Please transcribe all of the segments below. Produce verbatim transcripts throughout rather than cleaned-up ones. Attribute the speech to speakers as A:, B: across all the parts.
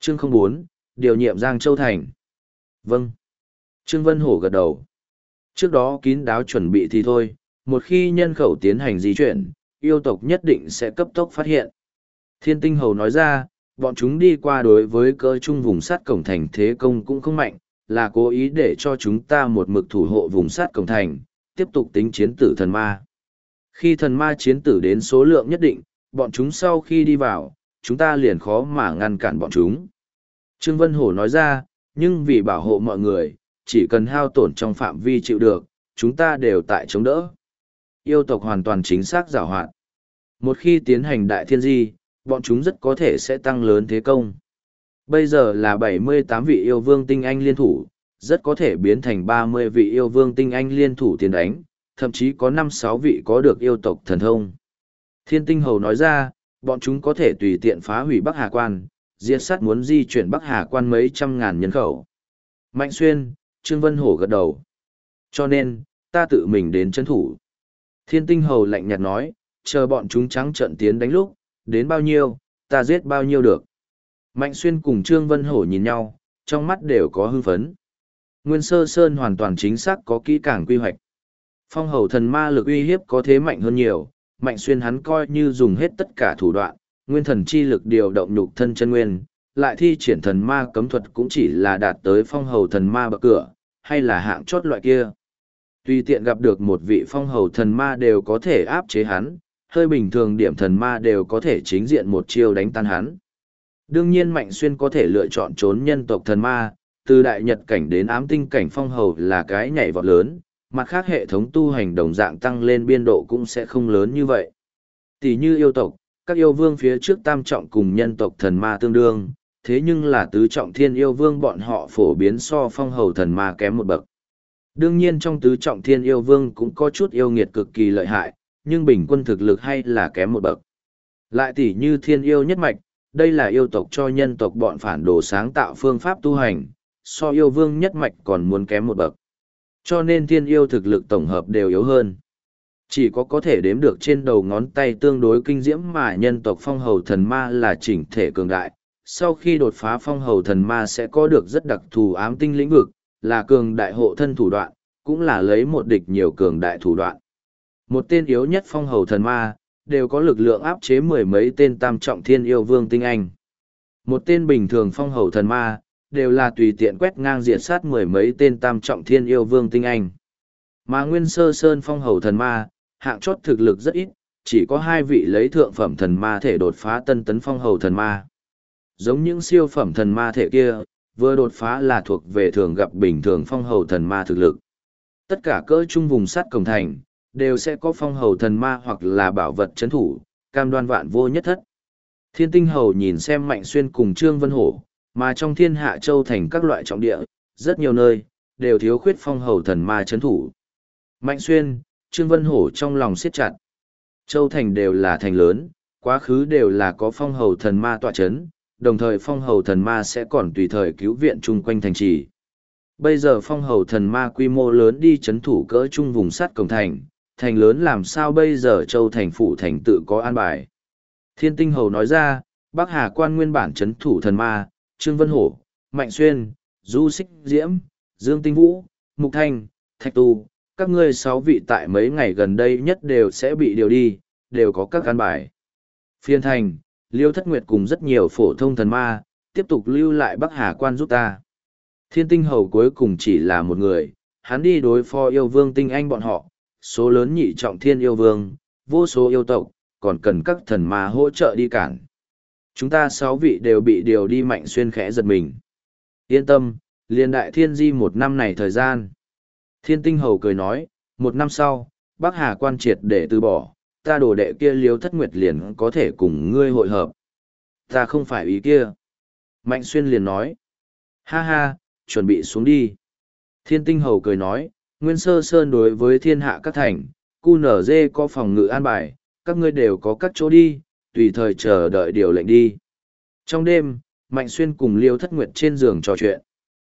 A: Chương không bốn, điều nhiệm Giang Châu Thành. Vâng. Trương Vân Hổ gật đầu. Trước đó kín đáo chuẩn bị thì thôi, một khi nhân khẩu tiến hành di chuyển, yêu tộc nhất định sẽ cấp tốc phát hiện. Thiên Tinh Hầu nói ra, bọn chúng đi qua đối với cơ trung vùng sát cổng thành thế công cũng không mạnh, là cố ý để cho chúng ta một mực thủ hộ vùng sát cổng thành, tiếp tục tính chiến tử thần ma. Khi thần ma chiến tử đến số lượng nhất định, bọn chúng sau khi đi vào, chúng ta liền khó mà ngăn cản bọn chúng. Trương Vân Hổ nói ra, nhưng vì bảo hộ mọi người, chỉ cần hao tổn trong phạm vi chịu được, chúng ta đều tại chống đỡ. Yêu tộc hoàn toàn chính xác giảo hoạt. Một khi tiến hành đại thiên di, bọn chúng rất có thể sẽ tăng lớn thế công. Bây giờ là bảy mươi tám vị yêu vương tinh anh liên thủ, rất có thể biến thành ba mươi vị yêu vương tinh anh liên thủ tiến đánh, thậm chí có năm sáu vị có được yêu tộc thần thông. Thiên Tinh Hầu nói ra, bọn chúng có thể tùy tiện phá hủy Bắc Hà Quan, diệt sát muốn di chuyển Bắc Hà Quan mấy trăm ngàn nhân khẩu. Mạnh Xuyên, Trương Vân Hổ gật đầu. Cho nên, ta tự mình đến chấn thủ. Thiên Tinh Hầu lạnh nhạt nói, chờ bọn chúng trắng trợn tiến đánh lúc, đến bao nhiêu, ta giết bao nhiêu được. Mạnh Xuyên cùng Trương Vân Hổ nhìn nhau, trong mắt đều có hưng phấn. Nguyên Sơ Sơn hoàn toàn chính xác có kỹ càng quy hoạch. Phong hầu thần ma lực uy hiếp có thế mạnh hơn nhiều, Mạnh Xuyên hắn coi như dùng hết tất cả thủ đoạn, nguyên thần chi lực điều động nhục thân chân nguyên, lại thi triển thần ma cấm thuật cũng chỉ là đạt tới phong hầu thần ma bậc cửa, hay là hạng chót loại kia. Tùy tiện gặp được một vị phong hầu thần ma đều có thể áp chế hắn, hơi bình thường điểm thần ma đều có thể chính diện một chiêu đánh tan hắn. Đương nhiên Mạnh Xuyên có thể lựa chọn trốn nhân tộc thần ma, từ đại nhật cảnh đến ám tinh cảnh phong hầu là cái nhảy vọt lớn, mặt khác hệ thống tu hành đồng dạng tăng lên biên độ cũng sẽ không lớn như vậy. Tỷ như yêu tộc, các yêu vương phía trước tam trọng cùng nhân tộc thần ma tương đương, thế nhưng là tứ trọng thiên yêu vương bọn họ phổ biến so phong hầu thần ma kém một bậc. Đương nhiên trong tứ trọng thiên yêu vương cũng có chút yêu nghiệt cực kỳ lợi hại, nhưng bình quân thực lực hay là kém một bậc. Lại tỷ như thiên yêu nhất mạch, đây là yêu tộc cho nhân tộc bọn phản đồ sáng tạo phương pháp tu hành, so yêu vương nhất mạch còn muốn kém một bậc. Cho nên thiên yêu thực lực tổng hợp đều yếu hơn. Chỉ có có thể đếm được trên đầu ngón tay tương đối kinh diễm mà nhân tộc phong hầu thần ma là chỉnh thể cường đại. Sau khi đột phá phong hầu thần ma sẽ có được rất đặc thù ám tinh lĩnh vực, là cường đại hộ thân thủ đoạn, cũng là lấy một địch nhiều cường đại thủ đoạn. Một tên yếu nhất phong hầu thần ma, đều có lực lượng áp chế mười mấy tên tam trọng thiên yêu vương tinh anh. Một tên bình thường phong hầu thần ma, đều là tùy tiện quét ngang diệt sát mười mấy tên tam trọng thiên yêu vương tinh anh. Mà Nguyên Sơ Sơn phong hầu thần ma, hạng chót thực lực rất ít, chỉ có hai vị lấy thượng phẩm thần ma thể đột phá tân tấn phong hầu thần ma. Giống những siêu phẩm thần ma thể kia, vừa đột phá là thuộc về thường gặp bình thường phong hầu thần ma thực lực. Tất cả cỡ trung vùng sắt cổng thành, đều sẽ có phong hầu thần ma hoặc là bảo vật chấn thủ, cam đoan vạn vô nhất thất. Thiên Tinh Hầu nhìn xem Mạnh Xuyên cùng Trương Vân Hổ, mà trong thiên hạ châu thành các loại trọng địa, rất nhiều nơi, đều thiếu khuyết phong hầu thần ma chấn thủ. Mạnh Xuyên, Trương Vân Hổ trong lòng siết chặt. Châu thành đều là thành lớn, quá khứ đều là có phong hầu thần ma tọa chấn, đồng thời phong hầu thần ma sẽ còn tùy thời cứu viện chung quanh thành trì. Bây giờ phong hầu thần ma quy mô lớn đi chấn thủ cỡ trung vùng sắt cổng thành, thành lớn làm sao bây giờ châu thành phủ thành tự có an bài. Thiên Tinh Hầu nói ra, Bắc Hà Quan nguyên bản chấn thủ thần ma, Trương Vân Hổ, Mạnh Xuyên, Du Xích Diễm, Dương Tinh Vũ, Mục Thanh, Thạch Tu, các ngươi sáu vị tại mấy ngày gần đây nhất đều sẽ bị điều đi, đều có các an bài. Phiên thành, Liêu Thất Nguyệt cùng rất nhiều phổ thông thần ma, tiếp tục lưu lại Bắc Hà Quan giúp ta. Thiên Tinh Hầu cuối cùng chỉ là một người, hắn đi đối phó yêu vương tinh anh bọn họ, số lớn nhị trọng thiên yêu vương, vô số yêu tộc, còn cần các thần ma hỗ trợ đi cản. Chúng ta sáu vị đều bị điều đi. Mạnh Xuyên khẽ giật mình. Yên tâm, liên đại thiên di một năm này thời gian. Thiên Tinh Hầu cười nói, một năm sau, Bắc Hà Quan triệt để từ bỏ, ta đồ đệ kia Liêu Thất Nguyệt liền có thể cùng ngươi hội hợp. Ta không phải ý kia. Mạnh Xuyên liền nói, ha ha, chuẩn bị xuống đi. Thiên Tinh Hầu cười nói, Nguyên Sơ Sơn đối với thiên hạ các thành, cu nở dê có phòng ngự an bài, các ngươi đều có các chỗ đi, tùy thời chờ đợi điều lệnh đi. Trong đêm, Mạnh Xuyên cùng Liêu Thất Nguyệt trên giường trò chuyện.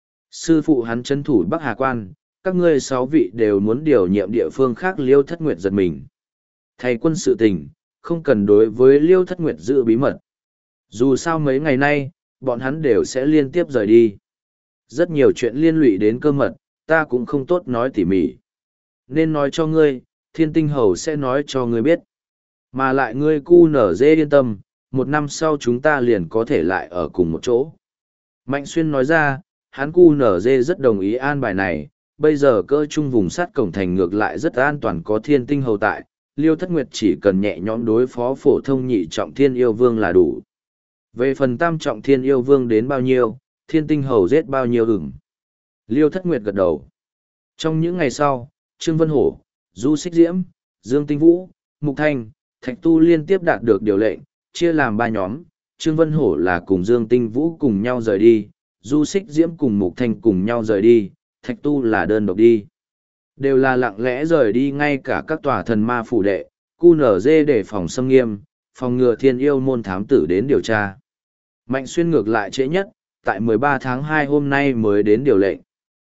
A: Sư phụ hắn trấn thủ Bắc Hà Quan, các ngươi sáu vị đều muốn điều nhiệm địa phương khác. Liêu Thất Nguyệt giật mình. Thầy quân sự tình, không cần đối với Liêu Thất Nguyệt giữ bí mật. Dù sao mấy ngày nay, bọn hắn đều sẽ liên tiếp rời đi. Rất nhiều chuyện liên lụy đến cơ mật, ta cũng không tốt nói tỉ mỉ. Nên nói cho ngươi, thiên tinh hầu sẽ nói cho ngươi biết. Mà lại ngươi cu nở dê yên tâm, một năm sau chúng ta liền có thể lại ở cùng một chỗ. Mạnh Xuyên nói ra, hắn cu nở dê rất đồng ý an bài này, bây giờ cơ trung vùng sát cổng thành ngược lại rất an toàn có thiên tinh hầu tại, Liêu Thất Nguyệt chỉ cần nhẹ nhõm đối phó phổ thông nhị trọng thiên yêu vương là đủ. Về phần tam trọng thiên yêu vương đến bao nhiêu, thiên tinh hầu giết bao nhiêu ửng. Liêu Thất Nguyệt gật đầu. Trong những ngày sau, Trương Vân Hổ, Du Xích Diễm, Dương Tinh Vũ, Mục Thanh, Thạch Tu liên tiếp đạt được điều lệnh, chia làm ba nhóm. Trương Vân Hổ là cùng Dương Tinh Vũ cùng nhau rời đi, Du Xích Diễm cùng Mục Thanh cùng nhau rời đi, Thạch Tu là đơn độc đi. Đều là lặng lẽ rời đi ngay cả các tòa thần ma phủ đệ, cu nở dê để phòng xâm nghiêm, phòng ngừa thiên yêu môn thám tử đến điều tra. Mạnh Xuyên ngược lại trễ nhất, tại mười ba tháng hai hôm nay mới đến điều lệnh.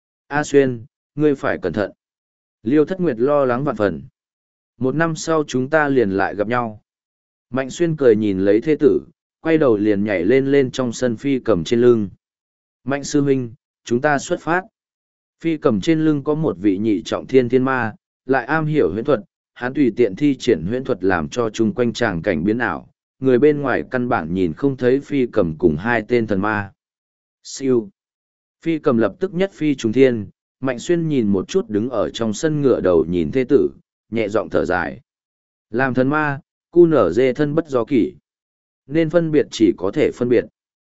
A: A Xuyên, ngươi phải cẩn thận. Liêu Thất Nguyệt lo lắng vạn phần. Một năm sau chúng ta liền lại gặp nhau. Mạnh Xuyên cười nhìn lấy thế tử, quay đầu liền nhảy lên lên trong sân phi cầm trên lưng. Mạnh sư huynh, chúng ta xuất phát. Phi cầm trên lưng có một vị nhị trọng thiên thiên ma, lại am hiểu huyễn thuật, hắn tùy tiện thi triển huyễn thuật làm cho chung quanh tràng cảnh biến ảo, người bên ngoài căn bản nhìn không thấy phi cầm cùng hai tên thần ma. Siêu. Phi cầm lập tức nhất phi trùng thiên, Mạnh Xuyên nhìn một chút đứng ở trong sân ngựa đầu nhìn thê tử, nhẹ giọng thở dài. Làm thần ma, cu nở dê thân bất do kỷ. Nên phân biệt chỉ có thể phân biệt.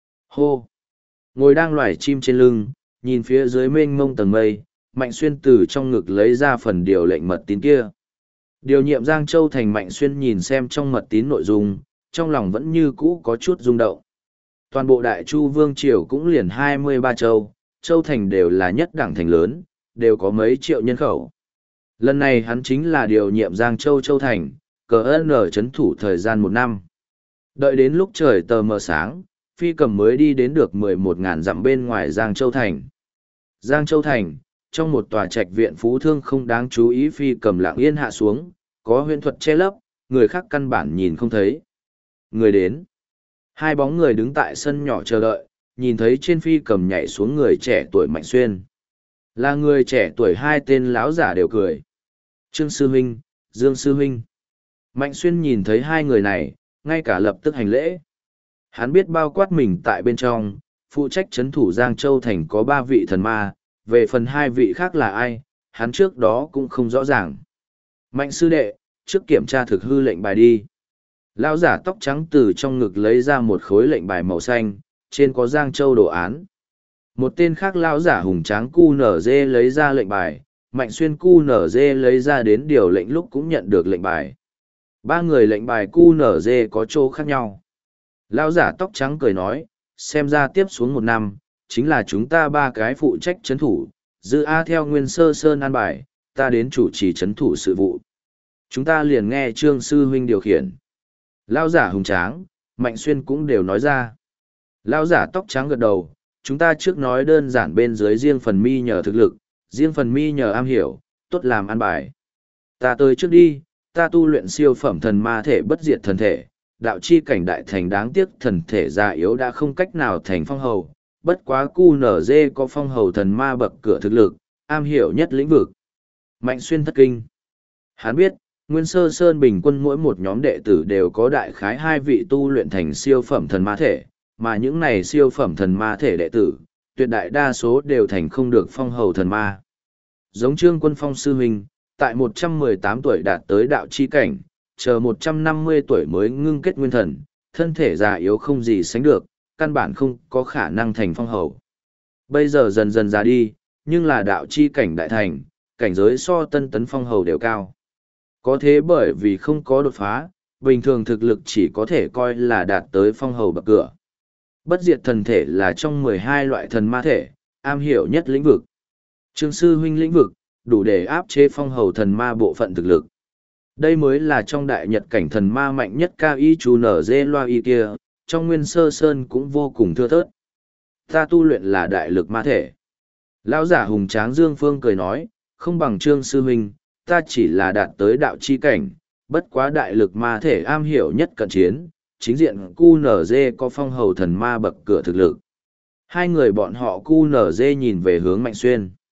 A: Hô. Ngồi đang loài chim trên lưng, nhìn phía dưới mênh mông tầng mây, Mạnh Xuyên từ trong ngực lấy ra phần điều lệnh mật tín kia. Điều nhiệm Giang Châu thành Mạnh Xuyên nhìn xem trong mật tín nội dung, trong lòng vẫn như cũ có chút rung động. Toàn bộ Đại Chu Vương Triều cũng liền hai mươi ba châu, châu thành đều là nhất đẳng thành lớn, đều có mấy triệu nhân khẩu. Lần này hắn chính là điều nhiệm Giang Châu châu thành, cờ ơn ở chấn thủ thời gian một năm. Đợi đến lúc trời tờ mờ sáng, Phi cầm mới đi đến được mười một ngàn dặm bên ngoài Giang Châu thành. Giang Châu thành, trong một tòa trạch viện phú thương không đáng chú ý Phi cầm lặng yên hạ xuống, có huyễn thuật che lấp, người khác căn bản nhìn không thấy. Người đến. Hai bóng người đứng tại sân nhỏ chờ đợi, nhìn thấy trên Phi cầm nhảy xuống người trẻ tuổi Mạnh Xuyên. Là người trẻ tuổi hai tên lão giả đều cười. Trương Sư Huynh, Dương Sư Huynh. Mạnh Xuyên nhìn thấy hai người này, ngay cả lập tức hành lễ. Hắn biết bao quát mình tại bên trong, phụ trách trấn thủ Giang Châu thành có ba vị thần ma, về phần hai vị khác là ai, hắn trước đó cũng không rõ ràng. Mạnh sư đệ, trước kiểm tra thực hư lệnh bài đi. Lão giả tóc trắng từ trong ngực lấy ra một khối lệnh bài màu xanh, trên có Giang Châu đồ án. Một tên khác lão giả hùng tráng cu nở dê lấy ra lệnh bài, Mạnh Xuyên cu nở dê lấy ra đến điều lệnh lúc cũng nhận được lệnh bài. Ba người lệnh bài cu nở dê có chỗ khác nhau. Lão giả tóc trắng cười nói, xem ra tiếp xuống một năm, chính là chúng ta ba cái phụ trách chấn thủ, dư A theo nguyên sơ sơn an bài, ta đến chủ trì chấn thủ sự vụ. Chúng ta liền nghe Trương Sư Huynh điều khiển. Lão giả hùng tráng, Mạnh Xuyên cũng đều nói ra. Lão giả tóc trắng gật đầu, chúng ta trước nói đơn giản bên dưới riêng phần mi nhờ thực lực, riêng phần mi nhờ am hiểu, tốt làm an bài. Ta tới trước đi, ta tu luyện siêu phẩm thần ma thể bất diệt thần thể, đạo chi cảnh đại thành đáng tiếc thần thể già yếu đã không cách nào thành phong hầu, bất quá cu nở dê có phong hầu thần ma bậc cửa thực lực, am hiểu nhất lĩnh vực. Mạnh Xuyên thất kinh. Hắn biết, Nguyên Sơ Sơn bình quân mỗi một nhóm đệ tử đều có đại khái hai vị tu luyện thành siêu phẩm thần ma thể, mà những này siêu phẩm thần ma thể đệ tử, tuyệt đại đa số đều thành không được phong hầu thần ma. Giống Trương Quân Phong sư huynh, tại một trăm mười tám tuổi đạt tới đạo chi cảnh, chờ một trăm năm mươi tuổi mới ngưng kết nguyên thần, thân thể già yếu không gì sánh được, căn bản không có khả năng thành phong hầu. Bây giờ dần dần già đi, nhưng là đạo chi cảnh đại thành, cảnh giới so tân tấn phong hầu đều cao. Có thế bởi vì không có đột phá, bình thường thực lực chỉ có thể coi là đạt tới phong hầu bậc cửa. Bất diệt thần thể là trong mười hai loại thần ma thể, am hiểu nhất lĩnh vực. Trương sư huynh lĩnh vực, đủ để áp chế phong hầu thần ma bộ phận thực lực. Đây mới là trong đại nhật cảnh thần ma mạnh nhất cao y chú nở dê loa y kia, trong nguyên sơ sơn cũng vô cùng thưa thớt. Ta tu luyện là đại lực ma thể. Lão giả hùng tráng Dương Phương cười nói, không bằng Trương sư huynh, ta chỉ là đạt tới đạo chi cảnh, bất quá đại lực ma thể am hiểu nhất cận chiến, chính diện cu nở dê có phong hầu thần ma bậc cửa thực lực. Hai người bọn họ cu nở dê nhìn về hướng Mạnh Xuyên.